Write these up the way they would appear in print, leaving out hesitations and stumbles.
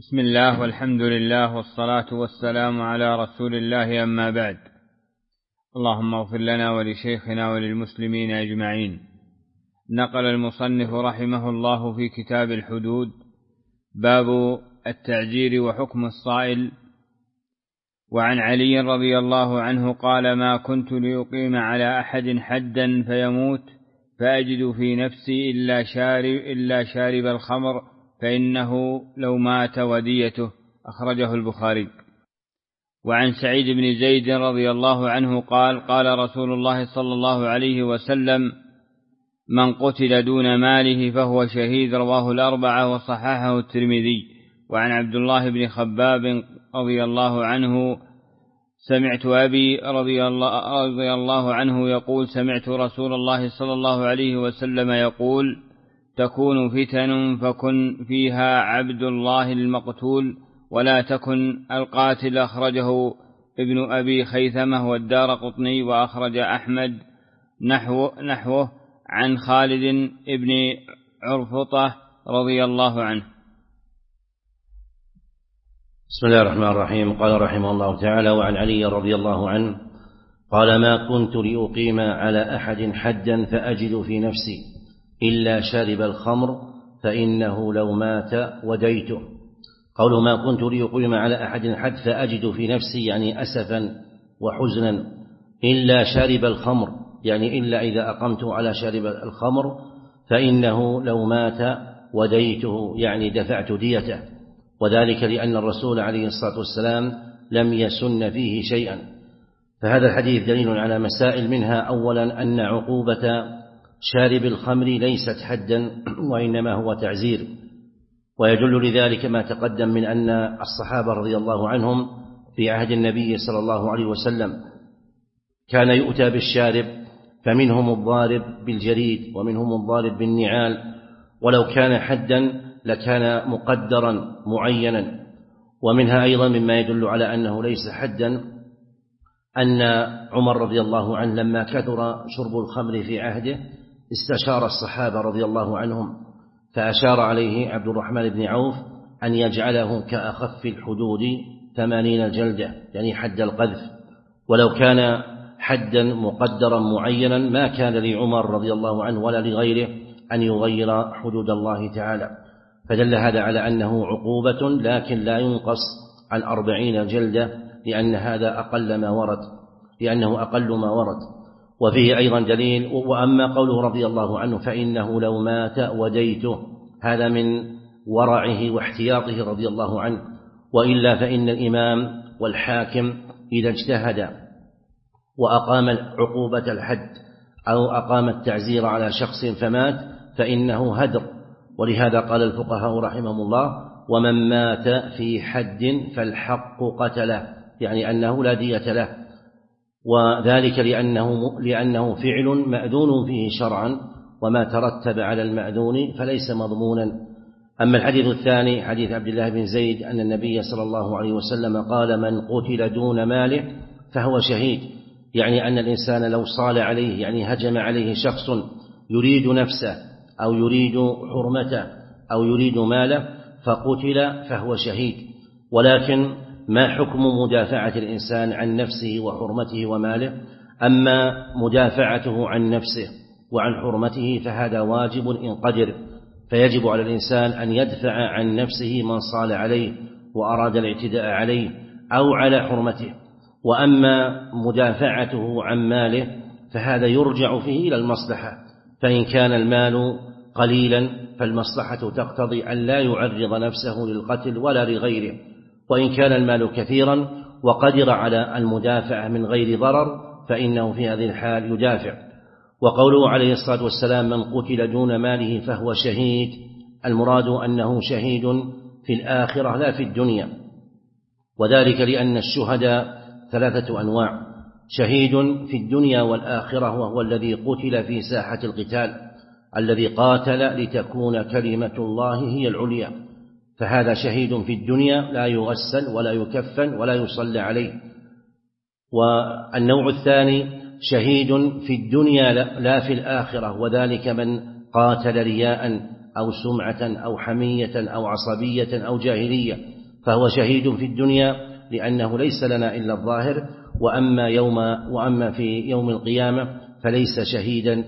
بسم الله والحمد لله والصلاة والسلام على رسول الله، أما بعد. اللهم اغفر لنا ولشيخنا وللمسلمين أجمعين. نقل المصنف رحمه الله في كتاب الحدود باب التعجير وحكم الصائل. وعن علي رضي الله عنه قال: ما كنت لأقيم على أحد حدا فيموت فأجد في نفسي إلا شارب الخمر، فإنه لو مات وديته. أخرجه البخاري. وعن سعيد بن زيد رضي الله عنه قال: قال رسول الله صلى الله عليه وسلم: من قتل دون ماله فهو شهيد. رواه الأربعة وصححه الترمذي. وعن عبد الله بن خباب رضي الله عنه: سمعت أبي رضي الله عنه يقول: سمعت رسول الله صلى الله عليه وسلم يقول: تكون فتن فكن فيها عبد الله المقتول ولا تكن القاتل. أخرجه ابن أبي خيثمة والدارقطني. وأخرج أحمد نحوه عن خالد بن عرفطة رضي الله عنه. بسم الله الرحمن الرحيم. قال رحمه الله تعالى: وعن علي رضي الله عنه قال: ما كنت لأقيم على أحد حدا فأجد في نفسي إلا شارب الخمر، فإنه لو مات وديته. قوله ما كنت لأقيم على أحد حد فأجد في نفسي يعني أسفا وحزنا، إلا شارب الخمر يعني إلا إذا أقمت على شارب الخمر، فإنه لو مات وديته يعني دفعت ديته، وذلك لأن الرسول عليه الصلاة والسلام لم يسن فيه شيئا. فهذا الحديث دليل على مسائل، منها أولا أن عقوبة شارب الخمر ليست حدا وإنما هو تعزير، ويدل لذلك ما تقدم من أن الصحابة رضي الله عنهم في عهد النبي صلى الله عليه وسلم كان يؤتى بالشارب، فمنهم الضارب بالجريد ومنهم الضارب بالنعال، ولو كان حدا لكان مقدرا معينا. ومنها أيضا مما يدل على أنه ليس حدا أن عمر رضي الله عنه لما كثر شرب الخمر في عهده استشار الصحابة رضي الله عنهم، فأشار عليه عبد الرحمن بن عوف أن يجعله كأخف الحدود 80 جلدة يعني حد القذف، ولو كان حدا مقدرا معينا ما كان لعمر رضي الله عنه ولا لغيره أن يغير حدود الله تعالى. فدل هذا على أنه عقوبة لكن لا ينقص عن 40 جلدة، لأن هذا لأنه أقل ما ورد. وفيه أيضا دليل. وأما قوله رضي الله عنه فإنه لو مات وديته، هذا من ورعه واحتياطه رضي الله عنه، وإلا فإن الإمام والحاكم إذا اجتهد وأقام عقوبة الحد أو أقام التعزير على شخص فمات فإنه هدر. ولهذا قال الفقهاء رحمهم الله: ومن مات في حد فالحق قتله، يعني أنه لا دية له، وذلك لأنه فعل مأذون فيه شرعا، وما ترتب على المأذون فليس مضمونا. أما الحديث الثاني حديث عبد الله بن زيد أن النبي صلى الله عليه وسلم قال: من قتل دون ماله فهو شهيد، يعني أن الإنسان لو صال عليه يعني هجم عليه شخص يريد نفسه أو يريد حرمته أو يريد ماله فقتل فهو شهيد. ولكن ما حكم مدافعة الإنسان عن نفسه وحرمته وماله؟ أما مدافعته عن نفسه وعن حرمته فهذا واجب إن قدر، فيجب على الإنسان أن يدفع عن نفسه من صال عليه وأراد الاعتداء عليه أو على حرمته. وأما مدافعته عن ماله فهذا يرجع فيه إلى المصلحة، فإن كان المال قليلا فالمصلحة تقتضي أن لا يعرض نفسه للقتل ولا لغيره، وإن كان المال كثيرا وقدر على المدافعة من غير ضرر فإنه في هذه الحال يدافع. وقوله عليه الصلاة والسلام: من قتل دون ماله فهو شهيد، المراد أنه شهيد في الآخرة لا في الدنيا، وذلك لأن الشهداء 3 أنواع: شهيد في الدنيا والآخرة وهو الذي قتل في ساحة القتال، الذي قاتل لتكون كلمة الله هي العليا، فهذا شهيد في الدنيا لا يغسل ولا يكفن ولا يصلى عليه. والنوع الثاني شهيد في الدنيا لا في الآخرة، وذلك من قاتل رياء أو سمعة أو حمية أو عصبية أو جاهلية، فهو شهيد في الدنيا لأنه ليس لنا إلا الظاهر، وأما في يوم القيامة فليس شهيدا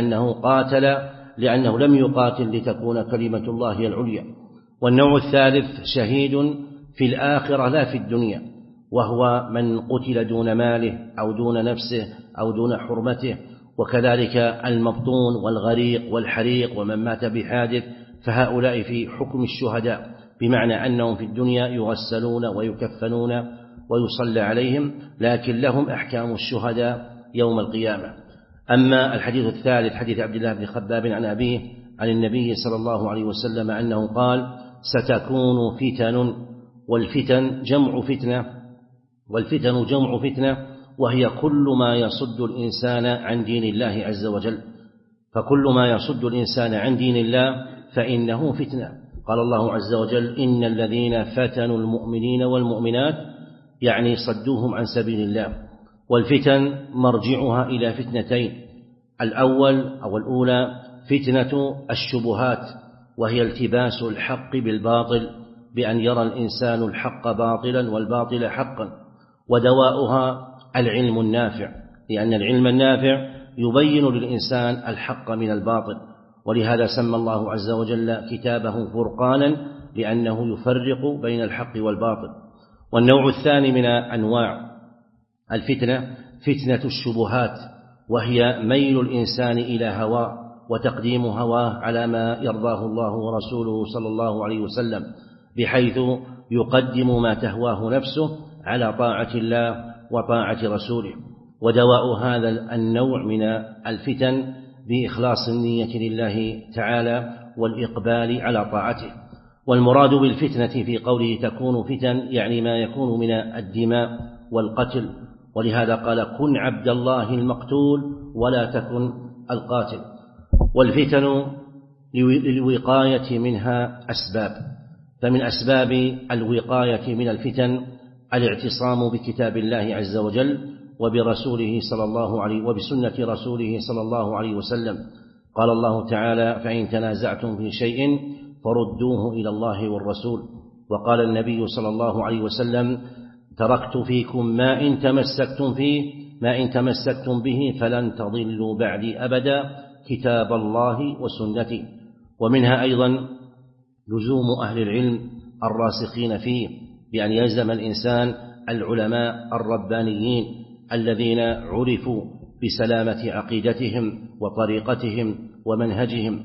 لأنه لم يقاتل لتكون كلمة الله هي العليا. والنوع الثالث شهيد في الآخرة لا في الدنيا، وهو من قتل دون ماله أو دون نفسه أو دون حرمته، وكذلك المبطون والغريق والحريق ومن مات بحادث، فهؤلاء في حكم الشهداء، بمعنى أنهم في الدنيا يغسلون ويكفنون ويصلى عليهم، لكن لهم أحكام الشهداء يوم القيامة. أما الحديث الثالث حديث عبد الله بن خباب عن أبيه عن النبي صلى الله عليه وسلم أنه قال: ستكون فتن، والفتن جمع فتنة، وهي كل ما يصد الإنسان عن دين الله عز وجل، فكل ما يصد الإنسان عن دين الله فإنه فتنة. قال الله عز وجل: إن الذين فتنوا المؤمنين والمؤمنات، يعني صدوهم عن سبيل الله. والفتن مرجعها إلى فتنتين: الأولى فتنة الشبهات، وهي التباس الحق بالباطل، بأن يرى الإنسان الحق باطلا والباطل حقا، ودواؤها العلم النافع، لأن العلم النافع يبين للإنسان الحق من الباطل، ولهذا سمى الله عز وجل كتابه فرقانا، لأنه يفرق بين الحق والباطل. والنوع الثاني من أنواع الفتنة فتنة الشبهات، وهي ميل الإنسان إلى هواه وتقديم هواه على ما يرضاه الله ورسوله صلى الله عليه وسلم، بحيث يقدم ما تهواه نفسه على طاعة الله وطاعة رسوله. ودواء هذا النوع من الفتن بإخلاص النية لله تعالى والإقبال على طاعته. والمراد بالفتنة في قوله تكون فتن يعني ما يكون من الدماء والقتل، ولهذا قال: كن عبد الله المقتول ولا تكن القاتل. والفتن للوقاية منها أسباب، فمن أسباب الوقاية من الفتن الاعتصام بكتاب الله عز وجل وبسنة رسوله صلى الله عليه وسلم. قال الله تعالى: فإن تنازعتم في شيء فردوه إلى الله والرسول. وقال النبي صلى الله عليه وسلم: تركت فيكم ما إن تمسكتم به فلن تضلوا بعدي أبدا، كتاب الله وسنتي. ومنها أيضا لزوم أهل العلم الراسخين فيه، بأن يلزم الإنسان العلماء الربانيين الذين عرفوا بسلامة عقيدتهم وطريقتهم ومنهجهم.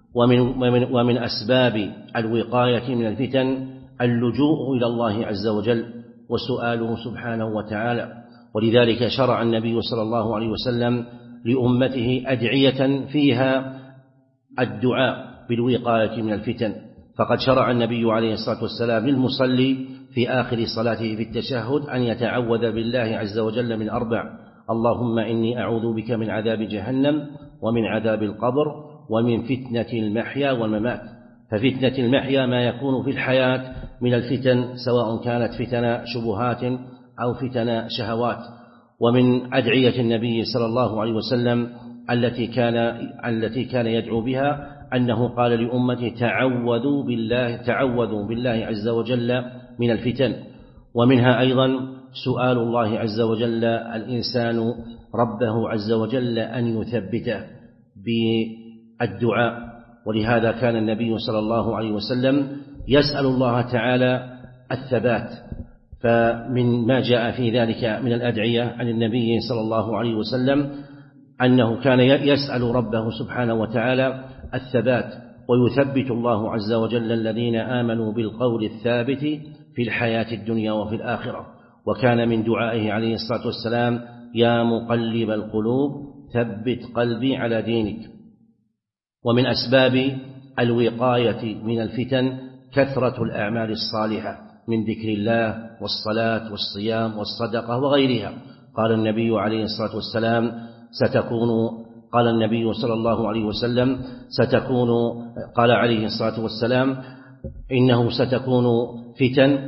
ومن أسباب الوقاية من الفتن اللجوء إلى الله عز وجل وسؤاله سبحانه وتعالى، ولذلك شرع النبي صلى الله عليه وسلم لأمته أدعية فيها الدعاء بالوقاية من الفتن. فقد شرع النبي عليه الصلاة والسلام للمصلي في آخر صلاته في التشهد أن يتعوذ بالله عز وجل من 4: اللهم إني أعوذ بك من عذاب جهنم ومن عذاب القبر ومن فتنة المحيا والممات. ففتنة المحيا ما يكون في الحياة من الفتن، سواء كانت فتن شبهات أو فتن شهوات. ومن أدعية النبي صلى الله عليه وسلم التي كان يدعو بها أنه قال لأمته: تعوذوا بالله عز وجل من الفتن. ومنها أيضا سؤال الله عز وجل الإنسان ربه عز وجل أن يثبته بالدعاء، ولهذا كان النبي صلى الله عليه وسلم يسأل الله تعالى الثبات. فمن ما جاء في ذلك من الأدعية عن النبي صلى الله عليه وسلم أنه كان يسأل ربه سبحانه وتعالى الثبات، ويثبت الله عز وجل الذين آمنوا بالقول الثابت في الحياة الدنيا وفي الآخرة. وكان من دعائه عليه الصلاة والسلام: يا مقلب القلوب ثبت قلبي على دينك. ومن أسباب الوقاية من الفتن كثرة الأعمال الصالحة من ذكر الله والصلاة والصيام والصدقة وغيرها. قال النبي عليه الصلاة والسلام: قال النبي صلى الله عليه وسلم: قال عليه الصلاة والسلام: إنه ستكون فتن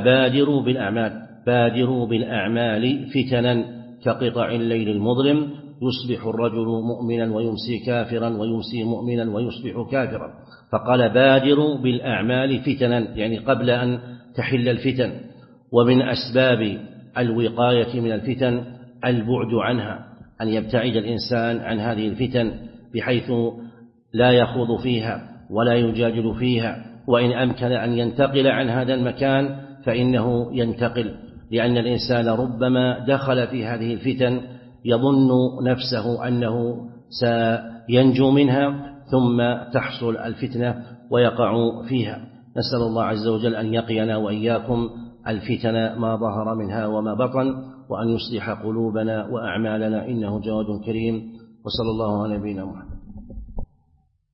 بادروا بالأعمال فتنا كقطع الليل المظلم، يصبح الرجل مؤمنا ويمسي كافرا ويمسي مؤمنا ويصبح كافرا. فقال بادروا بالأعمال فتنا، يعني قبل أن تحل الفتن. ومن أسباب الوقاية من الفتن البعد عنها، أن يبتعد الإنسان عن هذه الفتن بحيث لا يخوض فيها ولا يجادل فيها، وإن أمكن أن ينتقل عن هذا المكان فإنه ينتقل، لأن الإنسان ربما دخل في هذه الفتن يظن نفسه أنه سينجو منها ثم تحصل الفتنة ويقع فيها. نسأل الله عز وجل أن يقينا وإياكم الفتن ما ظهر منها وما بطن، وأن يصلح قلوبنا وأعمالنا إنه جواد كريم. وصلى الله على نبينا محمد.